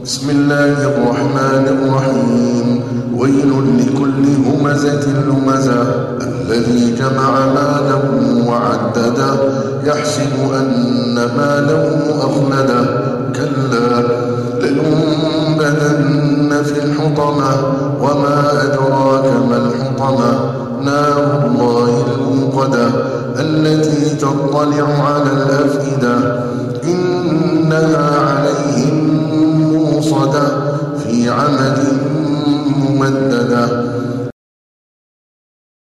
بسم الله الرحمن الرحيم. ويل لكل همزة لمزة الذي جمع ماله وعدده يحسب أن ماله أخلده كلا لينبذن في الحطمة وما أدراك ما الحطمة نار الله الموقدة التي تطلع على الأفئدة إنها عليهم موصدة في عمد ممددة.